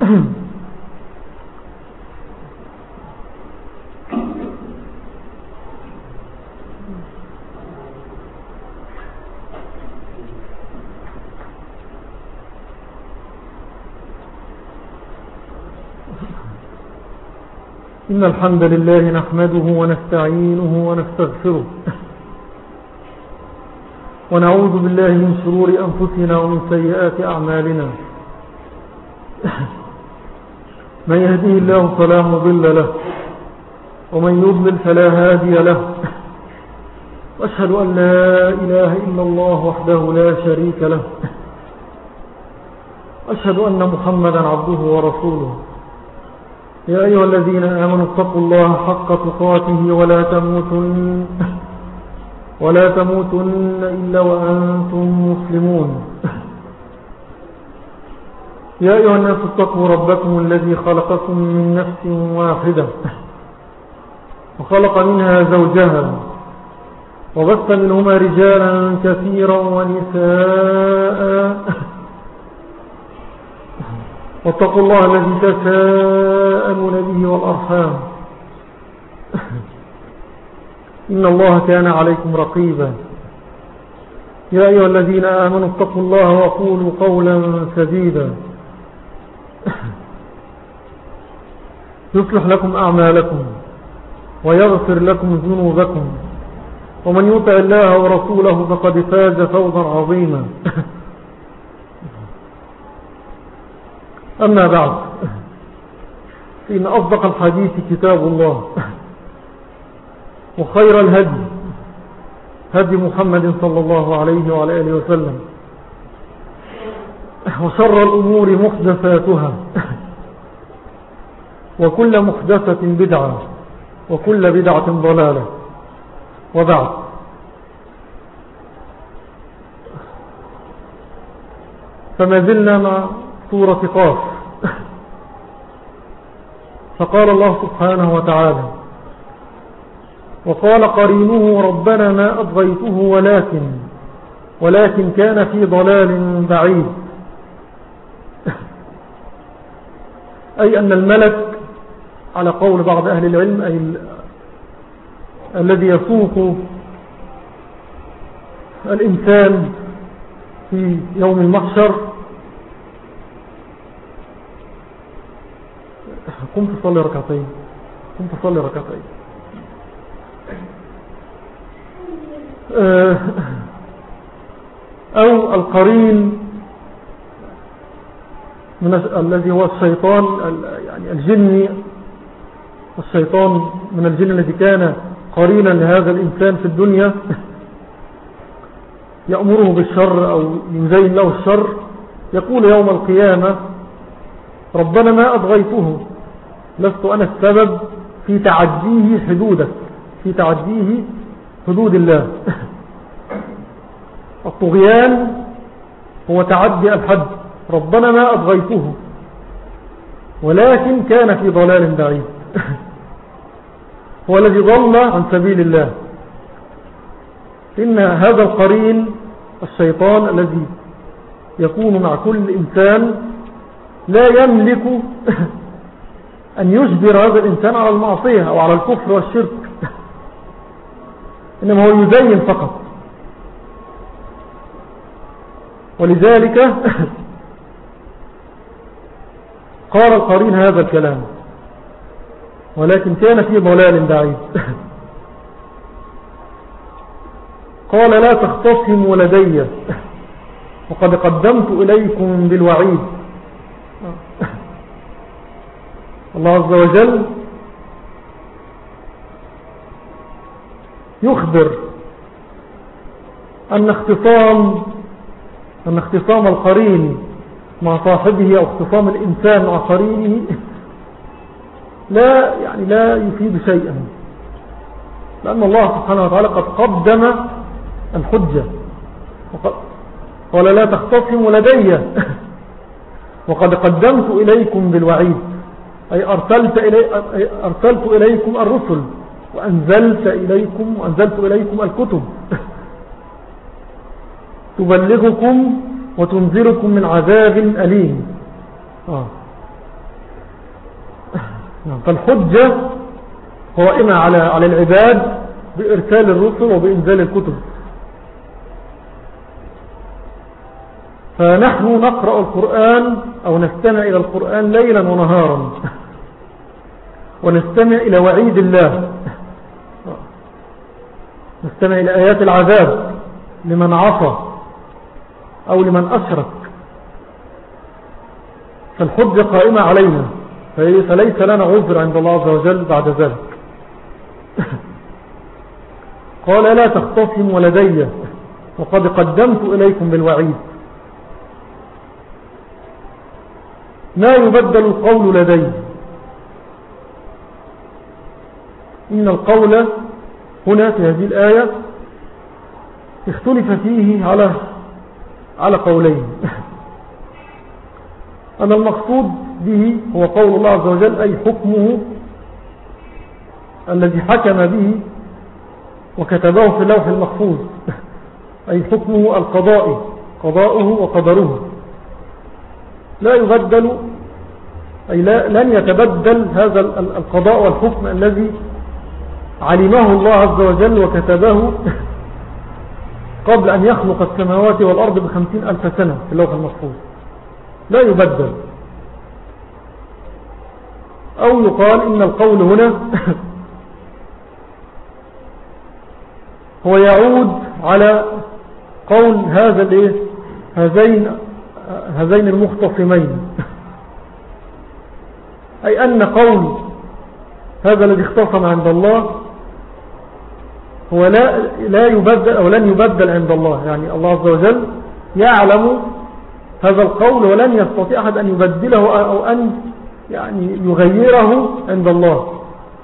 إن الحمد لله نحمده ونستعينه ونستغفره ونعوذ بالله من شرور أنفسنا ومن سيئات أعمالنا. من يهديه الله فلا مضل له ومن يضلل فلا هادي له. وأشهد أن لا إله إلا الله وحده لا شريك له. أشهد أن محمدا عبده ورسوله. يا أيها الذين آمنوا اتقوا الله حق تقاته ولا تموتن إلا وأنتم مسلمون. يا أيها الناس اتقوا ربكم الذي خلقكم من نفس واحدة وخلق منها زوجها وبث منهما رجالا كثيرا ونساء واتقوا الله الذي تساءلون به والأرحام إن الله كان عليكم رقيبا. يا أيها الذين آمنوا اتقوا الله وقولوا قولا سديدا يصلح لكم أعمالكم ويغفر لكم ذنوبكم ومن يطع الله ورسوله فقد فاز فوزا عظيما. أما بعد، فإن أصدق الحديث كتاب الله وخير الهدي هدي محمد صلى الله عليه وعلى آله وسلم وشر الأمور محدثاتها وكل محدثة بدعة وكل بدعة ضلالة. وبعد، فما زلنا مع سورة قاف. فقال الله سبحانه وتعالى: وقال قرينه ربنا ما أطغيته ولكن كان في ضلال بعيد. أي أن الملك على قول بعض أهل العلم أي الذي يسوق الإنسان في يوم المحشر. قم تصلي ركعتين. أو القرين الذي هو الشيطان، يعني الجني، الشيطان من الجن الذي كان قرينا لهذا الإنسان في الدنيا يأمره بالشر أو يزين له الشر، يقول يوم القيامة: ربنا ما أطغيته، لست أنا السبب في تعديه حدودك، في تعديه حدود الله. الطغيان هو تعدي الحد. ربنا ما أطغيته ولكن كان في ضلال بعيد. هو الذي ضل عن سبيل الله. إن هذا القرين الشيطان الذي يكون مع كل إنسان لا يملك أن يجبر هذا الإنسان على المعصية أو على الكفر والشرك، إنما هو يزين فقط. ولذلك قال القرين هذا الكلام: ولكن كان في ضلال بعيد. قال: لا تختصموا لدي وقد قدمت إليكم بالوعيد. الله عز وجل يخبر أن اختصام القرين مع صاحبه أو اختصام الإنسان مع قرينه لا يفيد شيئا، لأن الله سبحانه وتعالى قد قدم الحجة. قال: لا تختصموا لدي وقد قدمت إليكم بالوعيد، أي أرسلت إليكم الرسل وأنزلت إليكم الكتب تبلغكم وتنذركم من عذاب أليم. فالحجة قائمة على العباد بإرسال الرسل وبإنزال الكتب. فنحن نقرأ القرآن أو نستمع إلى القرآن ليلا ونهارا، ونستمع إلى وعيد الله، نستمع إلى آيات العذاب لمن عصى أو لمن أشرك. فالحجة قائمة علينا، فليس لنا عذر عند الله عز وجل بعد ذلك. قال لا تختصموا لدي وقد قدمت إليكم بالوعيد. ما يبدل القول لدي. إن القول هنا في هذه الآية اختلف فيه على قولين. أن المقصود به هو قول الله عز وجل، أي حكمه الذي حكم به وكتبه في اللوح المحفوظ، أي حكمه القضائي، قضاؤه وقدره لا يبدل، أي لن يتبدل هذا القضاء والحكم الذي علمه الله عز وجل وكتبه قبل أن يخلق السماوات والأرض ب50,000 سنة في اللوح المحفوظ، لا يبدل. أو يقال إن القول هنا هو يعود على قول هذين المختصمين، أي أن قول هذا الذي اختصم عند الله هو لا يبدل أو لن يبدل عند الله. يعني الله عز وجل يعلم هذا القول ولن يستطيع أحد أن يبدله أو أن يعني يغيره عند الله،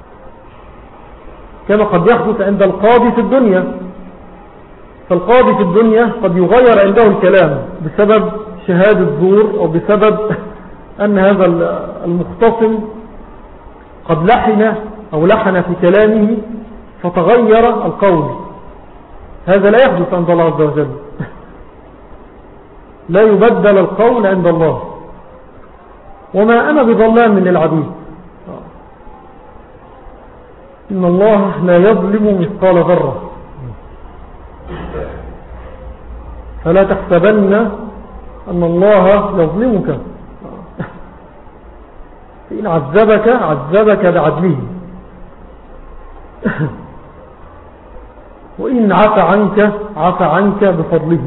كما قد يحدث عند القاضي في الدنيا. فالقاضي في الدنيا قد يغير عنده الكلام بسبب شهادة زور أو بسبب أن هذا المختصم قد لحن في كلامه فتغير القول. هذا لا يحدث عند الله عز وجل، لا يبدل القول عند الله. وما أنا بظلام للعبيد، إن الله لا يظلم مثقال ذرة، فلا تحسبن أن الله يظلمك، فإن عذبك بعدله، وإن عفى عنك بفضله.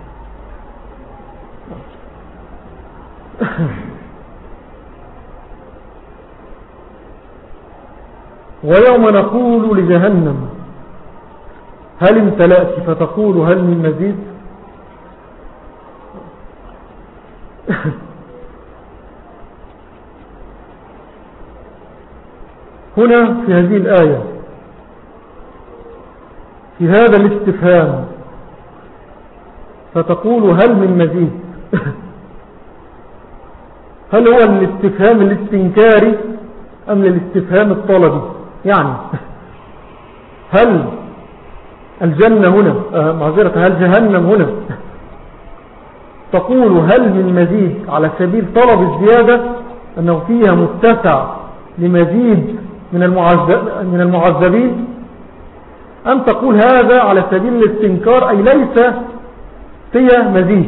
ويوم نقول لجهنم هل امتلأت فتقول هل من مزيد. هنا في هذه الآية في هذا الاستفهام فتقول هل من مزيد، هل هو الاستفهام الاستنكاري أم الاستفهام الطلبي؟ يعني هل الجنة هنا هل جهنم هنا تقول هل من مزيد على سبيل طلب الزيادة، أنه فيها متسع لمزيد من المعذبين، أم تقول هذا على سبيل الاستنكار أي ليس فيها مزيد؟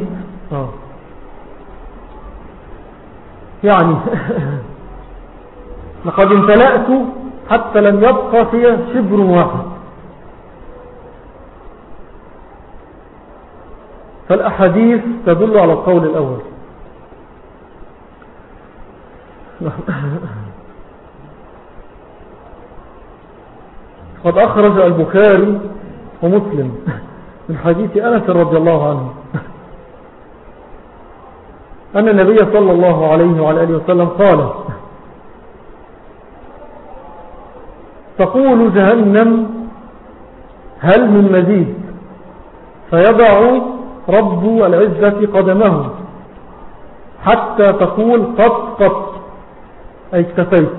يعني لقد امتلأت حتى لم يبقى فيها شبر واحد. فالأحاديث تدل على القول الأول. قد أخرج البخاري ومسلم من حديث أنس رضي الله عنه أن النبي صلى الله عليه وعلى آله وسلم قال تقول جهنم هل من مزيد، فيضع رب العزة قدمه حتى تقول قط أي اكتفيت.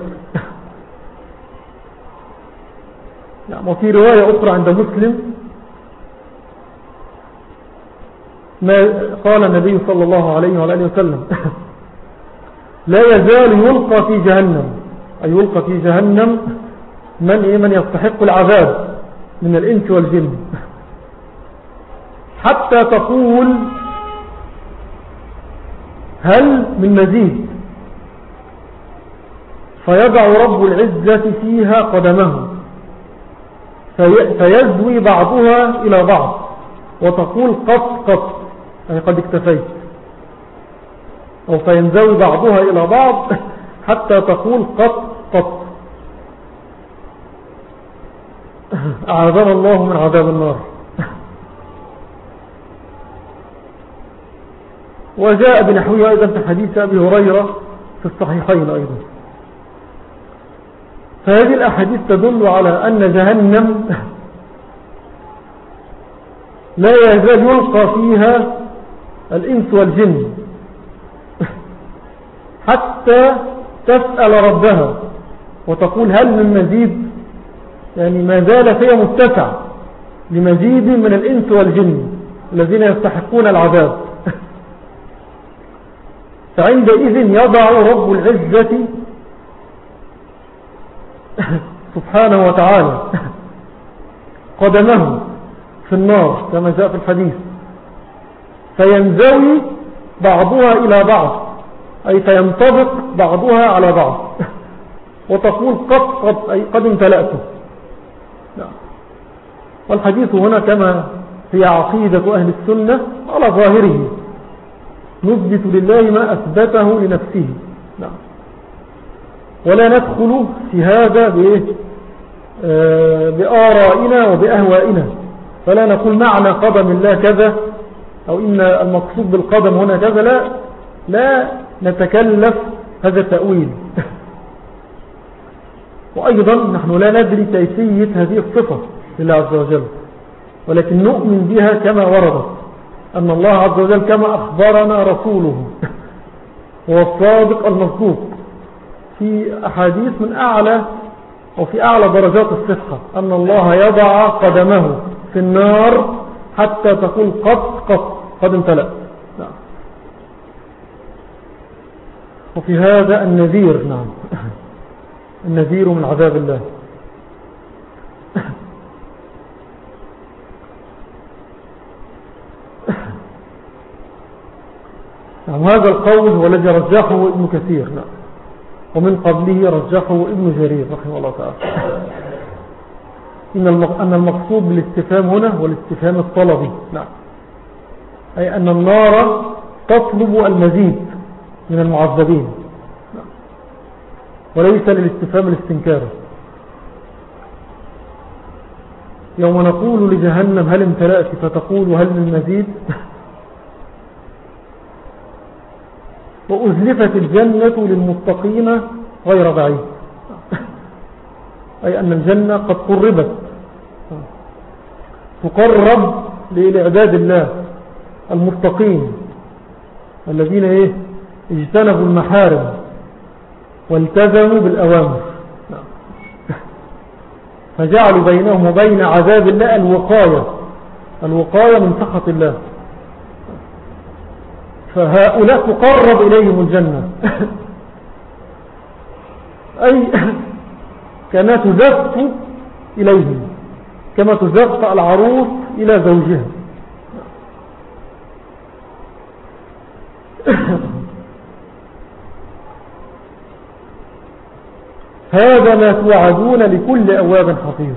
وفي رواية أخرى عند مسلم ما قال النبي صلى الله عليه وآله وسلم لا يزال يلقى في جهنم أي يلقى في جهنم من يستحق العذاب من الإنس والجن، حتى تقول هل من مزيد، فيضع رب العزة فيها قدمه فيزوي بعضها إلى بعض وتقول قط أي قد اكتفيت، أو فينزوي بعضها إلى بعض حتى تقول قط. أعاذنا الله من عذاب النار. وجاء بنحوه أيضا في حديث أبي هريرة في الصحيحين أيضا. فهذه الأحاديث تدل على أن جهنم لا يزال يلقى فيها الإنس والجن حتى تسأل ربها وتقول هل من مزيد، يعني ما زال فيها متسع لمزيد من الإنس والجن الذين يستحقون العذاب. فعندئذ يضع رب العزة سبحانه وتعالى قدمه في النار كما جاء في الحديث، فينزوي بعضها إلى بعض أي فينطبق بعضها على بعض وتقول قد أي قد امتلأته. والحديث هنا كما هي عقيدة أهل السنة على ظاهره، نثبت لله ما أثبته لنفسه، ولا ندخل في هذا بآرائنا وبأهوائنا، فلا نقول معنى قدم الله كذا أو إن المقصود بالقدم هنا كذا، لا نتكلف هذا التأويل. وأيضا نحن لا ندري كيفية هذه الصفة لله عز وجل، ولكن نؤمن بها كما وردت، أن الله عز وجل كما أخبرنا رسوله هو الصادق المصدوق في أحاديث من أعلى أو في أعلى درجات الصحة، أن الله يضع قدمه في النار حتى تقول قد امتلأ. وفي هذا النذير، نعم، النذير من عذاب الله. نعم، هذا القول هو الذي رجحه ابن كثير، نعم، ومن قبله رجحه ابن جرير رحمه الله تعالى، أن المقصود بالاستفهام هنا هو الاستفهام الطلبي، نعم، أي أن النار تطلب المزيد من المعذبين، وليس للاستفهام الاستنكاري. يوم نقول لجهنم هل امتلأت فتقول هل من مزيد، وأزلفت الجنة للمتقين غير بعيد، أي أن الجنة قد قربت، تقرب لعباد الله المتقين الذين اجتنبوا المحارم والتزموا بالأوامر، فجعلوا بينهم وبين عذاب الله الوقاية من سخط الله، فهؤلاء تقرب إليهم الجنة أي كما تزف إليهم كما تزف العروس إلى زوجها. هذا ما توعدون لكل أواب حفيظ.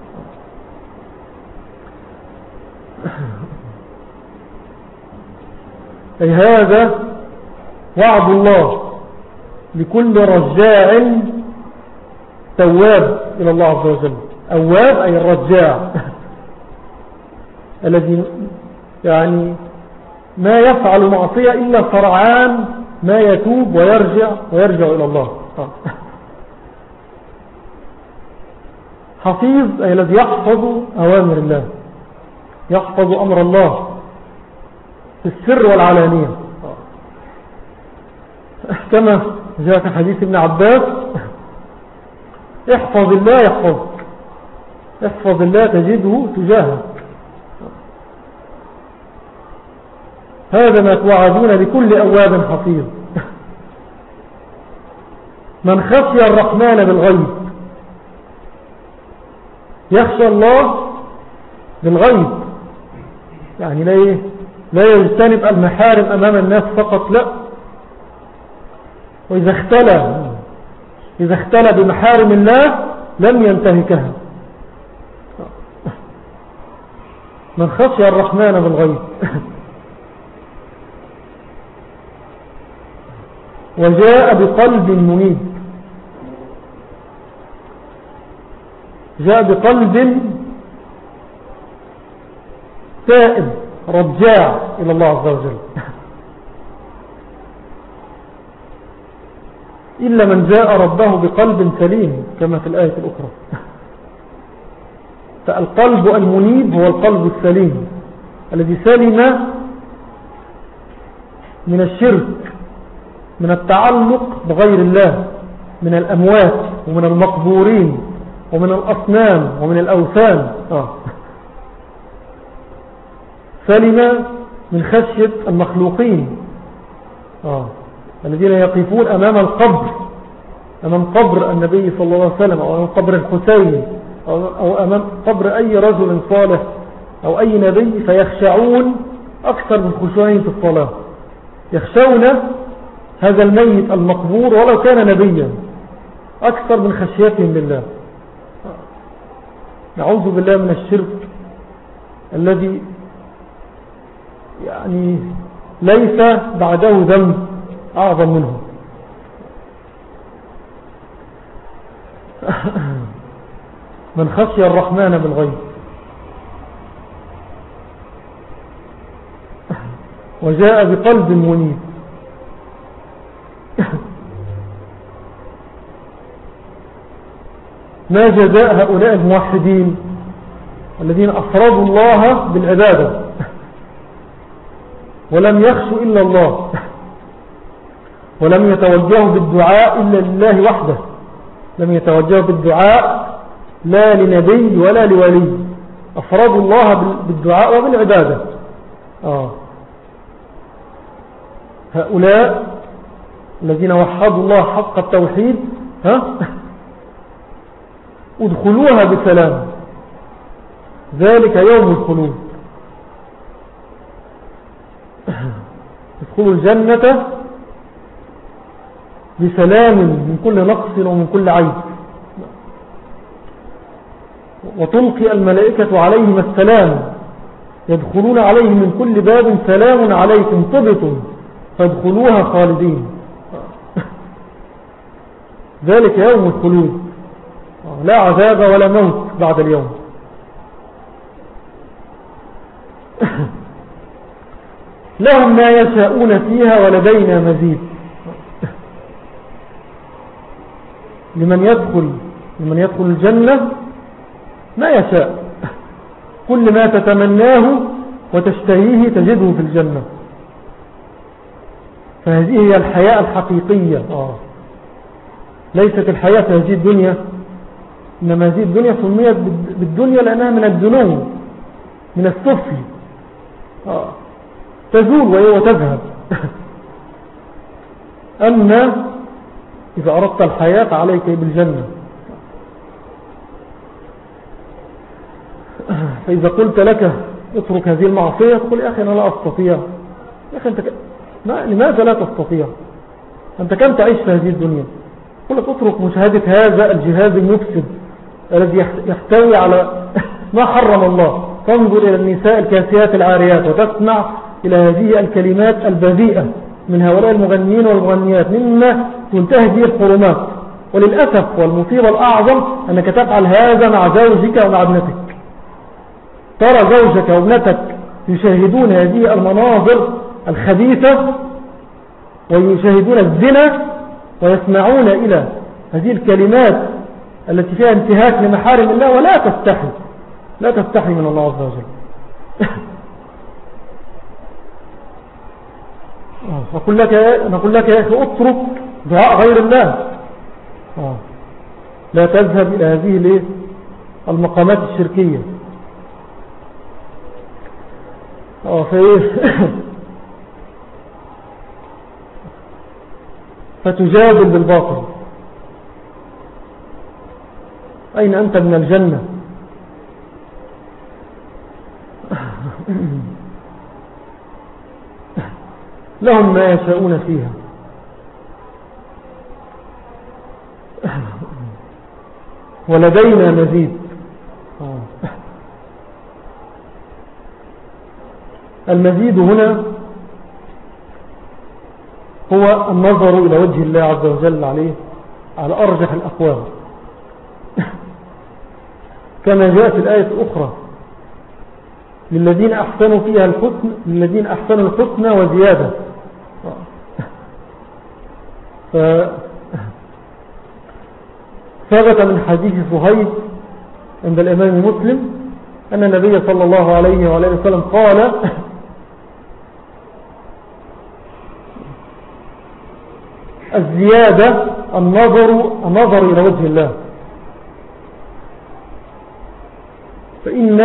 أي هذا وعد الله لكل رجاع تواب إلى الله عز وجل. أواب أي الرجاع الذي يعني ما يفعل معصية إلا سرعان ما يتوب ويرجع إلى الله. حفيظ أي الذي يحفظ أوامر الله، يحفظ أمر الله في السر والعلانية، كما جاء في حديث ابن عباس: احفظ الله يحفظك، احفظ الله تجده تجاهك. هذا ما توعدون لكل أواب حفيظ. من خشي الرحمن بالغيب، يخشى الله بالغيب، يعني لا يجتنب المحارم أمام الناس فقط، لا، وإذا اختلى بمحارم الله لم ينتهكها. من خشي الرحمن بالغيب. وجاء بقلب منيب، جاء بقلب تائب رجاع إلى الله عز وجل. إلا من جاء ربه بقلب سليم كما في الآية الأخرى. فالقلب المنيب هو القلب السليم الذي سلم من الشرك، من التعلق بغير الله، من الأموات ومن المقبورين ومن الأصنام ومن الأوثان. سلم من خشية المخلوقين الذين يقفون أمام القبر، أمام قبر النبي صلى الله عليه وسلم، أو أمام قبر الحسين، أو أمام قبر أي رجل صالح أو أي نبي، فيخشعون أكثر من خشوعهم في الصلاة. يخشون هذا الميت المقبور ولو كان نبيا أكثر من خشيتهم لله. نعوذ بالله من الشرك الذي يعني ليس بعده ذنب أعظم منه. من خشي الرحمن بالغيب وجاء بقلب منيب. ما جزاء هؤلاء الموحدين الذين أفردوا الله بالعبادة ولم يخشوا إلا الله، ولم يتوجهوا بالدعاء إلا لله وحده، لم يتوجهوا بالدعاء لا لنبي ولا لولي، أفردوا الله بالدعاء وبالعبادة. هؤلاء الذين وحدوا الله حق التوحيد ادخلوها بسلام، ذلك يوم الخلود. ادخلوا الجنة بسلام من كل نقص ومن كل عيب، وتلقي الملائكة عليهم السلام، يدخلون عليهم من كل باب سلام عليكم طبتم فادخلوها خالدين. ذلك يوم الخلود، لا عذاب ولا موت بعد اليوم. لهم ما يشاءون فيها ولدينا مزيد. لمن يدخل الجنة ما يشاء، كل ما تتمناه وتشتهيه تجده في الجنة. فهذه هي الحياة الحقيقية. ليست الحياة في هذه الدنيا، إنما هذه الدنيا سميت بالدنيا لأنها من الدنو، من السفل، تزول وهي وتذهب. أما إذا أردت الحياة عليك بالجنة. فإذا قلت لك اترك هذه المعصية تقول يا أخي أنا لا أستطيع. يا أخي أنت لماذا لا تستطيع؟ أنت كم تعيش في هذه الدنيا؟ قل لك اترك مشاهدة هذا الجهاز المفسد الذي يحتوي على ما حرم الله. تنظر إلى النساء الكاسيات العاريات وتسمع إلى هذه الكلمات البذيئة من هؤلاء المغنيين والمغنيات مما تنتهي به الحرمات. وللأسف والمصيبة الأعظم أنك تفعل هذا مع زوجك ومع ابنتك. ترى زوجك وابنتك يشاهدون هذه المناظر الخبيثة ويشاهدون الزنا ويسمعون إلى هذه الكلمات التي فيها انتهاك لمحارم الله ولا تستحي، لا تستحي من الله عز وجل. نقول لك يا أخي اترك دعاء غير الله، لا تذهب إلى هذه المقامات الشركية. فتجادل بالباطل. أين أنت من الجنة؟ لهم ما يشاءون فيها. ولدينا مزيد. المزيد هنا هو النظر إلى وجه الله عز وجل على أرجح الأقوال، كما جاء في الآية الأخرى: للذين أحسنوا فيها الحسن، للذين أحسنوا الحسنى وزيادة. ثبت من حديث صهيب عند الإمام مسلم أن النبي صلى الله عليه وآله وسلم قال: الزيادة النظر إلى وجه الله، فإن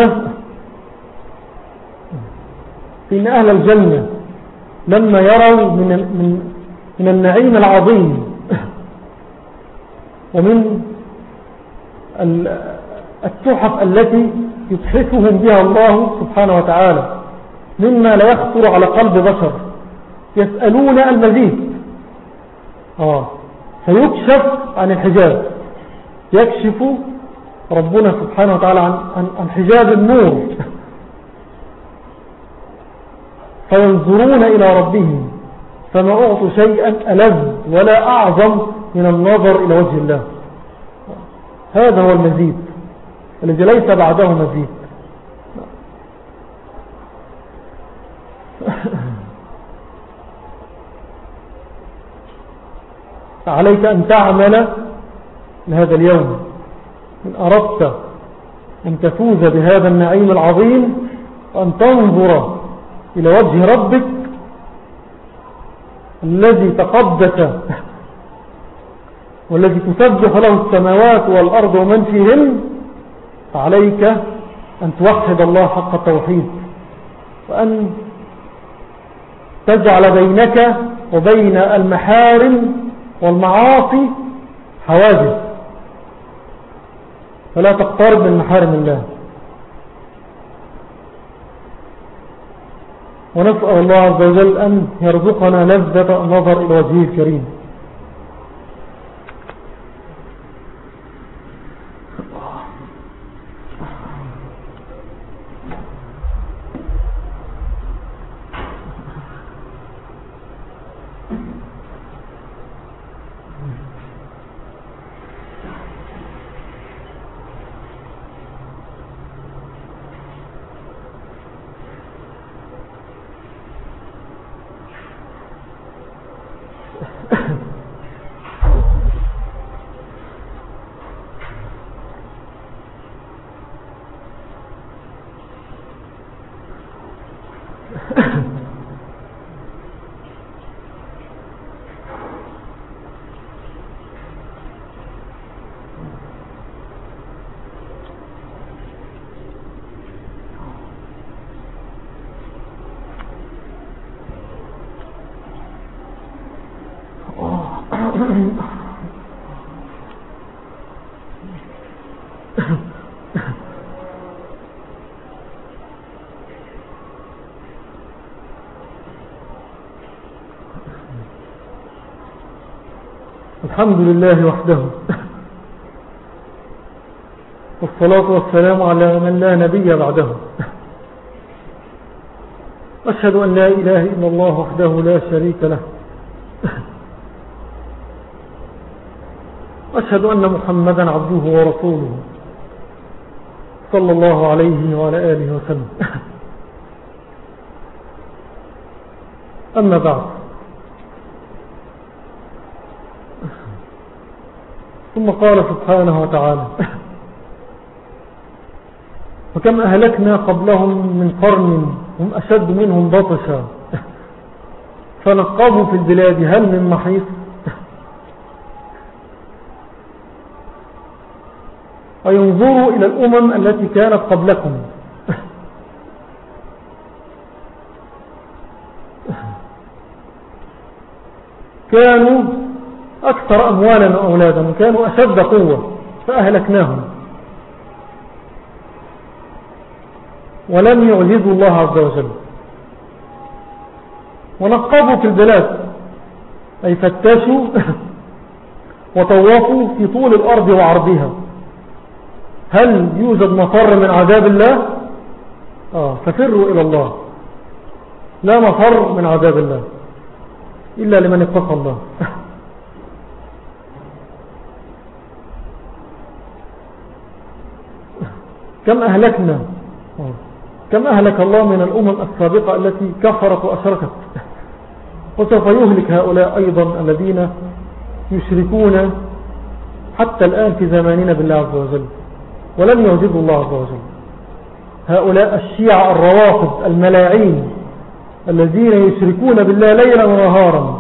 أهل الجنة لما يروا من النعيم العظيم ومن التحف التي يتحفهم بها الله سبحانه وتعالى مما لا يخطر على قلب بشر، يسألون المزيد. فيكشف عن الحجاب، يكشف ربنا سبحانه وتعالى عن حجاب النور، فينظرون إلى ربهم، فما أعطوا شيئا ألذ ولا أعظم من النظر إلى وجه الله. هذا هو المزيد الذي ليس بعده مزيد. عليك أن تعمل لهذا اليوم إن أردت أن تفوز بهذا النعيم العظيم، وأن تنظر إلى وجه ربك الذي تقدس والذي تسبح له السماوات والأرض ومن فيهن. فعليك أن توحد الله حق التوحيد، وأن تجعل بينك وبين المحارم والمعاصي حواجز، فلا تقترب من محارم الله. ونسأل الله عز وجل أن يرزقنا لذة النظر إلى وجهه الكريم. الحمد لله وحده، والصلاة والسلام على من لا نبي بعده. أشهد أن لا إله إلا الله وحده لا شريك له، أشهد أن محمدا عبده ورسوله صلى الله عليه وعلى آله وسلم. أما بعد، ثم قال سبحانه وتعالى: وكم أهلكنا قبلهم من قرن هم أشد منهم بطشا فنقبوا في البلاد هل من محيص. وينظروا إلى الأمم التي كانت قبلكم كانوا أكثر أموالا وأولادا، كانوا أشد قوة فأهلكناهم. ولم يعجزوا الله عز وجل. ونقبوا في البلاد أي فتشوا وطوفوا في طول الأرض وعرضها، هل يوجد مفر من عذاب الله؟ ففروا إلى الله، لا مفر من عذاب الله إلا لمن اتقى الله. كم أهلك الله من الأمم السابقة التي كفرت وأشركت، وسوف يهلك هؤلاء أيضا الذين يشركون حتى الآن في زماننا بالله عز وجل ولم يعجزوا الله عز وجل. هؤلاء الشيعة الروافض الملاعين الذين يشركون بالله ليلا ونهارا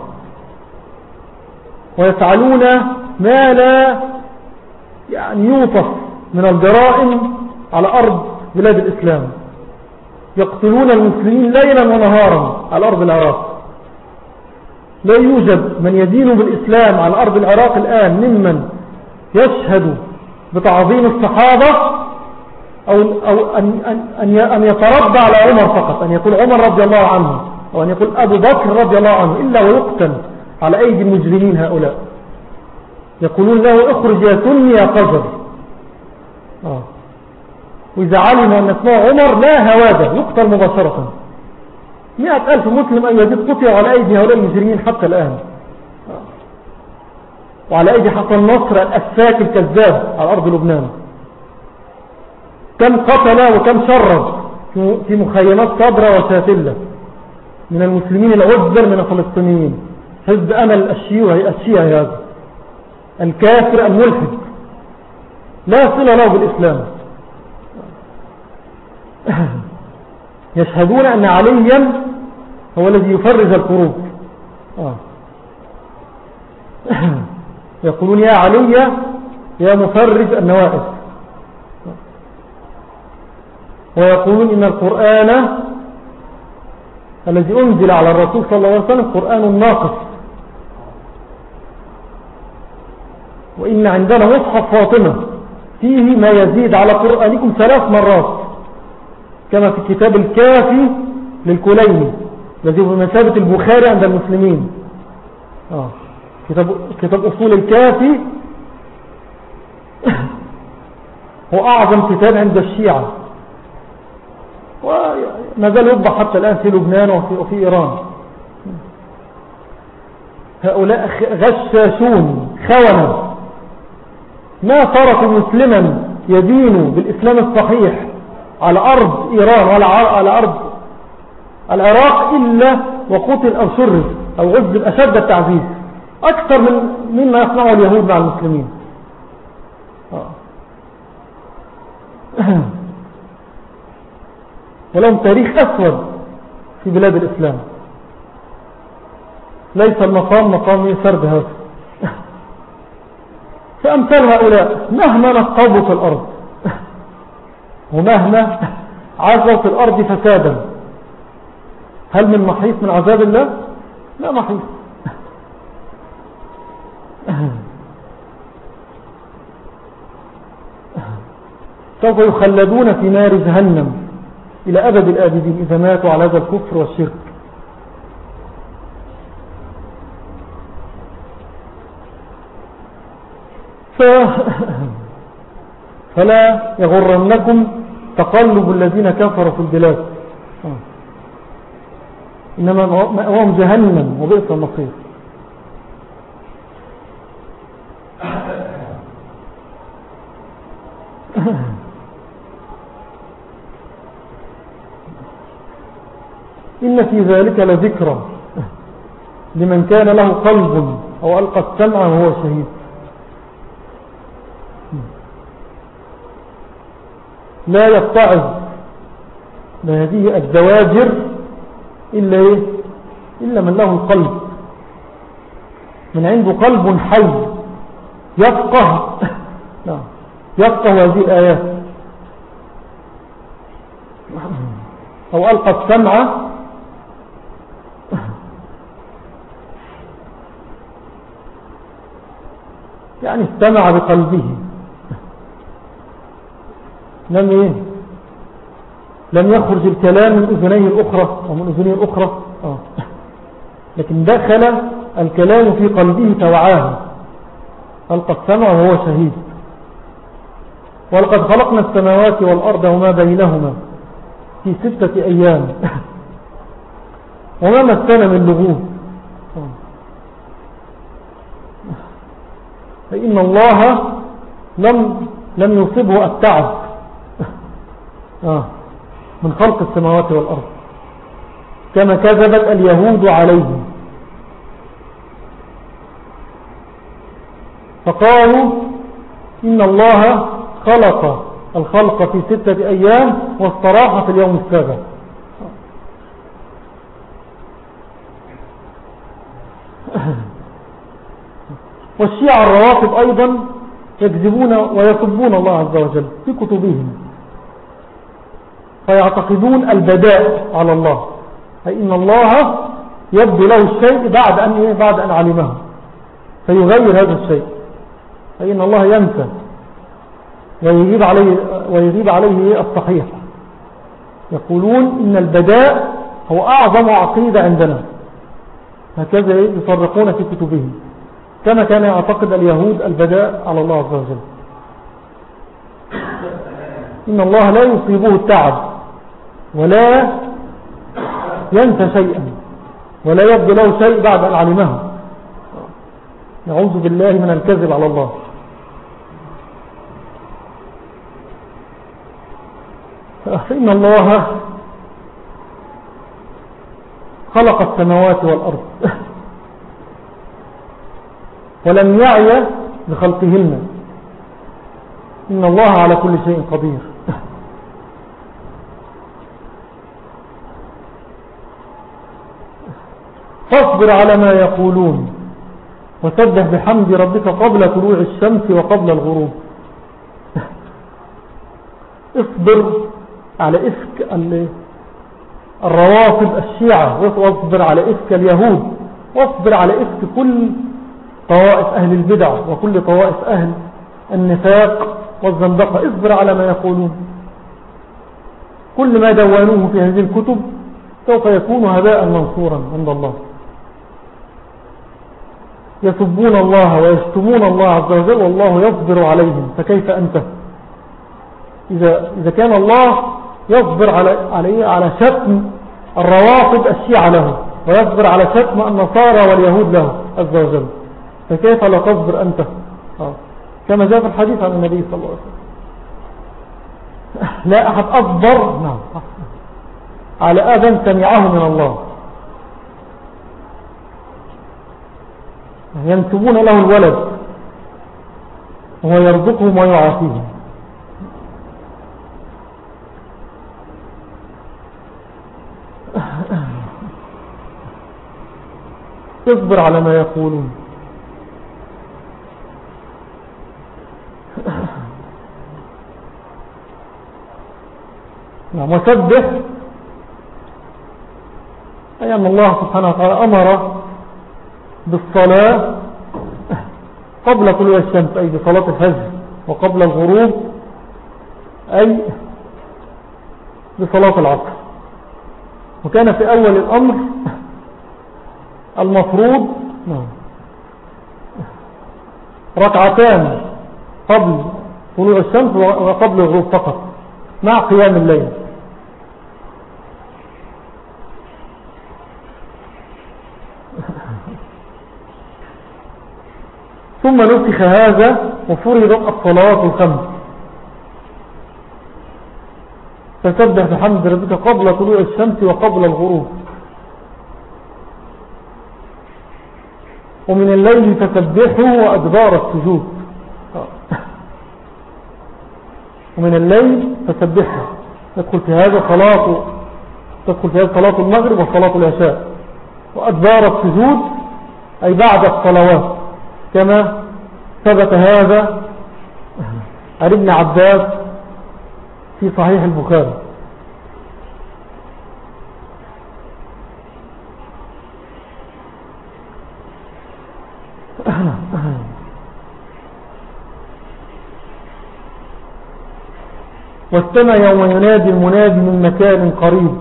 ويفعلون ما لا يوصف من الجرائم على أرض بلاد الإسلام، يقتلون المسلمين ليلا ونهارا على أرض العراق. لا يوجد من يدين بالإسلام على أرض العراق الآن ممن يشهد بتعظيم الصحابة أو أن يتربى على عمر فقط، أن يقول عمر رضي الله عنه أو أن يقول أبو بكر رضي الله عنه، إلا ويقتل على أيدي المجرمين هؤلاء. يقولون له اخرج يا سني يا قذر. وإذا علموا أن اسمه عمر لا هواده يقتل مباشرة. 100,000 مسلم أن يزيد قطع على أيدي هؤلاء المجرمين حتى الآن، وعلى أيدي حسن نصر الأساك الكذاب على أرض لبنان. كم قتل وكم شرد في مخيمات صبرة وشاتلة من المسلمين العذر من الفلسطينيين. حزب أمل الشيعي هذا الكافر الملحد لا صلة له بالإسلام، يشهدون أن عليا هو الذي يفرج الكروب. يقولون يا علي يا مفرج النوائب. ويقولون إن القرآن الذي أنزل على الرسول صلى الله عليه وسلم قرآن ناقص، وإن عندنا مصحف فاطمة فيه ما يزيد على قرآنكم 3 مرات، كما في كتاب الكافي للكليني الذي هو بمثابة البخاري عند المسلمين. كتاب أصول الكافي هو أعظم كتاب عند الشيعة، وما زال يطبع حتى الآن في لبنان وفي إيران. هؤلاء غشاشون خونة، ما تركوا مسلما يدين بالإسلام الصحيح على أرض إيران ولا على أرض العراق إلا وقتل أو شرد أو عذب أشد التعذيب أكثر مما يصنعه اليهود مع المسلمين. ولهم تاريخ أسود في بلاد الإسلام، ليس المقام سرد هذا. فأمثال هؤلاء مهما نقبوا في الأرض ومهما عزوا في الأرض فسادا، هل من محيص من عذاب الله؟ لا محيص. سوف يخلدون في نار جهنم إلى أبد الآبدين إذا ماتوا على هذا الكفر والشرك. فلا يغرنكم تقلب الذين كفروا في البلاد، إنما مأواهم جهنم وبئس المصير. إن في ذلك لذكرى لمن كان له قلب أو ألقى السمع وهو شهيد. لا يتعظ بهذه الزواجر إلا من له القلب، من عنده قلب حي يفقه هذه الآيات، أو ألقى السمع يعني استمع بقلبه، لم يخرج الكلام من أذنيه الأخرى ومن أذنيه الأخرى لكن دخل الكلام في قلبه فوعاه، ألقى السمع وهو شهيد. ولقد خلقنا السماوات والأرض وما بينهما في 6 أيام وما مسنا من لغوب، فإن الله لم يصبه التعب من خلق السماوات والأرض كما كذبت اليهود عليه، فقالوا إن الله خلق الخلق في 6 أيام واستراح في اليوم السابع. والشيعة الروافض أيضا يكذبون ويسبون الله عز وجل في كتبهم، فيعتقدون البداء على الله، أي إن الله يبدو له الشيء بعد أن علمه فيغير هذا الشيء، أي إن الله ينسى ويغيب عليه الصحيح. يقولون إن البداء هو أعظم عقيدة عندنا، هكذا يصرحون في كتبهم، كما كان يعتقد اليهود البداء على الله عز وجل. إن الله لا يصيبه التعب ولا ينسى شيئا ولا يبدو له شيء بعد أن علمه. نعوذ بالله من الكذب على الله. فإن الله خلق السماوات والأرض ولم يعي بخلقهن، إن الله على كل شيء قدير. فاصبر على ما يقولون وسبح بحمد ربك قبل طلوع الشمس وقبل الغروب. اصبر على إفك الروافض الشيعة، واصبر على إفك اليهود، واصبر على إفك كل طوائف أهل البدع وكل طوائف أهل النفاق والزندقة. اصبر على ما يقولون، كل ما دونوه في هذه الكتب سوف يكون هباء منصورا عند الله. يسبون الله ويشتمون الله عز وجل والله يصبر عليهم، فكيف أنت إذا كان الله يصبر على شتم الروافض الشيعة له ويصبر على شتم النصارى واليهود له عز وجل، فكيف لا تصبر أنت؟ كما جاء في الحديث عن النبي صلى الله عليه وسلم لا أحد أصبر على أذى سمعه من الله، ينسبون له الولد وهو يرزقهم ويعافيهم. اصبر على ما يقولون. وسبح، أي أن الله سبحانه وتعالى أمر بالصلاة قبل طلوع الشمس، أي بصلاة الفجر، وقبل الغروب أي بصلاة العصر. وكان في أول الأمر المفروض ركعتان قبل طلوع الشمس وقبل الغروب فقط مع قيام الليل. ثم نسخ هذا وفرضت الصلاة الخمس، فسبح بحمد ربك قبل طلوع الشمس وقبل الغروب، ومن الليل فسبحه وأدبار السجود. ومن الليل فسبحه، تدخل في هذا صلاة المغرب وصلاة العشاء، وأدبار السجود أي بعد الصلوات، كما ثبت هذا عن ابن عباس في صحيح البخاري. واستمع يوم ينادي المنادي من مكان قريب،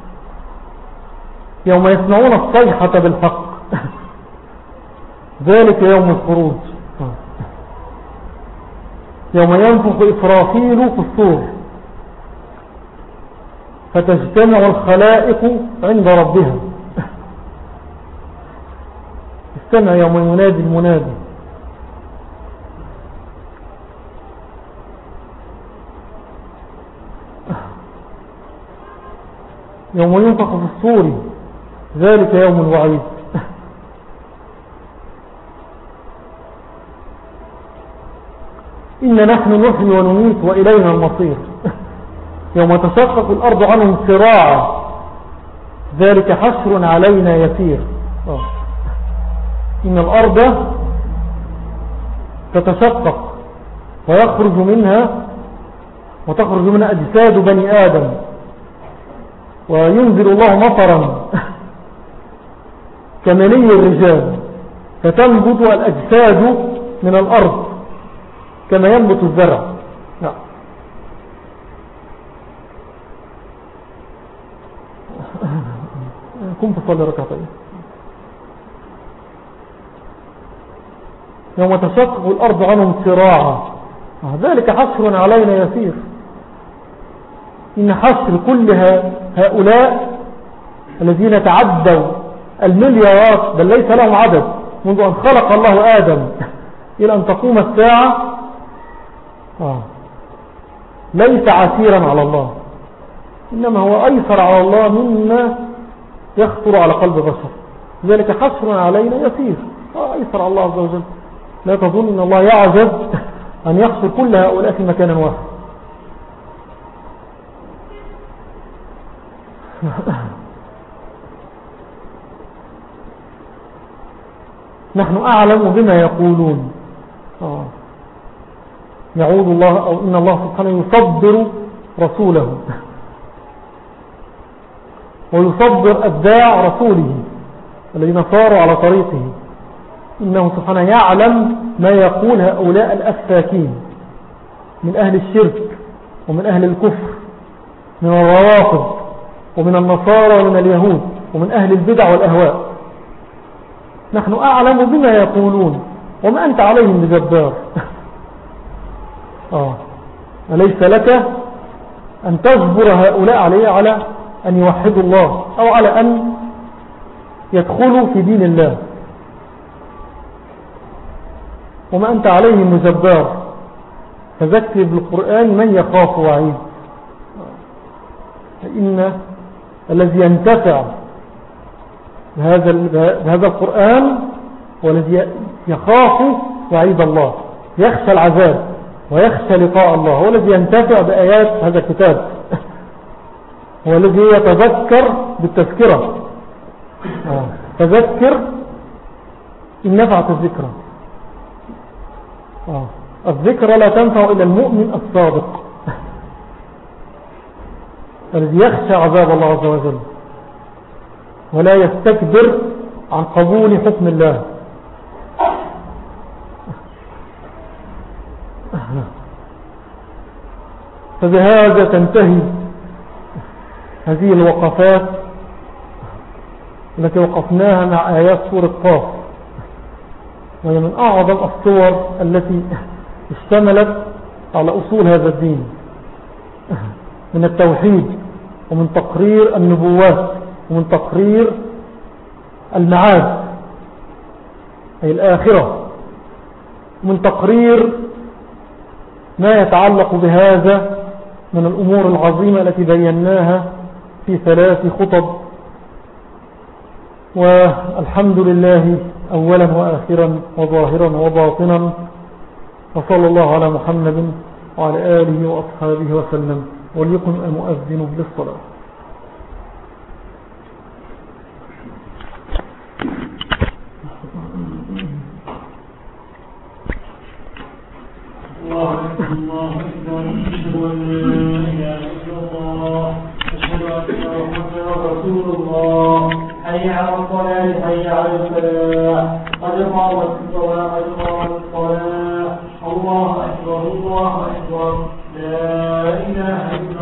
يوم يسمعون الصيحة بالحق ذلك يوم الخروج، يوم ينفخ إسرافيل في الصور فتجتمع الخلائق عند ربها. استمع يوم ينادي المنادي. يوم ينفخ في الصور ذلك يوم الوعيد. إن نحن نحيي ونميت وإلينا المصير. يوم تشقق الأرض عنهم سراعا ذلك حشر علينا يسير. إن الأرض تتشقق وتخرج منها أجساد بني آدم، وينزل الله مطرا كمني الرجال فتنبت الأجساد من الأرض كما ينبت الزرع. نعم. كنت تصلي ركعتين. يوم تشقق الأرض عنهم سراعا ذلك حشر علينا يسير. إن حشر كل هؤلاء الذين تعدوا المليارات، بل ليس لهم عدد منذ أن خلق الله آدم إلى أن تقوم الساعة، ليس عسيرا على الله، إنما هو أيسر على الله مما يخطر على قلب بشر. ذلك حشر علينا يسير، أيسر على الله عز وجل. لا تظن إن الله يعجز أن يحشر كل هؤلاء في مكان واحد. نحن أعلم بما يقولون. يعود الله، أو إن الله سبحانه يصبر رسوله ويصبر أتباع رسوله الذين صاروا على طريقه. إنه سبحانه يعلم ما يقول هؤلاء الأفاكين من أهل الشرك ومن أهل الكفر، من الروافض ومن النصارى ومن اليهود ومن أهل البدع والأهواء. نحن أعلم بما يقولون وما أنت عليهم بجبار. أليس لك أن تجبر هؤلاء على أن يوحدوا الله أو على أن يدخلوا في دين الله؟ وما أنت عليهم مجبار. فذكر بالقرآن من يخاف وعيد. فإن الذي ينتفع بهذا القرآن والذي يخاف وعيد الله، يخشى العذاب ويخشى لقاء الله، هو الذي ينتفع بآيات هذا الكتاب، هو الذي يتذكر بالتذكرة. تذكر إن نفعت الذكرى. الذكرى لا تنفع إلا المؤمن الصادق الذي يخشى عذاب الله عز وجل ولا يستكبر عن قبول حكم الله. فبهذا تنتهي هذه الوقفات التي وقفناها مع آيات سورة قاف، وهي من أعظم الصور التي اشتملت على أصول هذا الدين من التوحيد ومن تقرير النبوات ومن تقرير المعاد أي الآخرة، ومن تقرير ما يتعلق بهذا من الأمور العظيمة التي بيناها في 3 خطب. والحمد لله أولا وآخرا وظاهرا وباطنا، وصلى الله على محمد وعلى آله وأصحابه وسلم. وليكن المؤذن بالصلاة. الله أكبر، أشهد أن لا إله إلا الله، أشهد أن محمدا رسول الله. حي على الصلاة، حي على الفلاح، قد قامت الصلاة، قد قامت الصلاة. الله أكبر، الله أكبر. أكبر لا إله إلا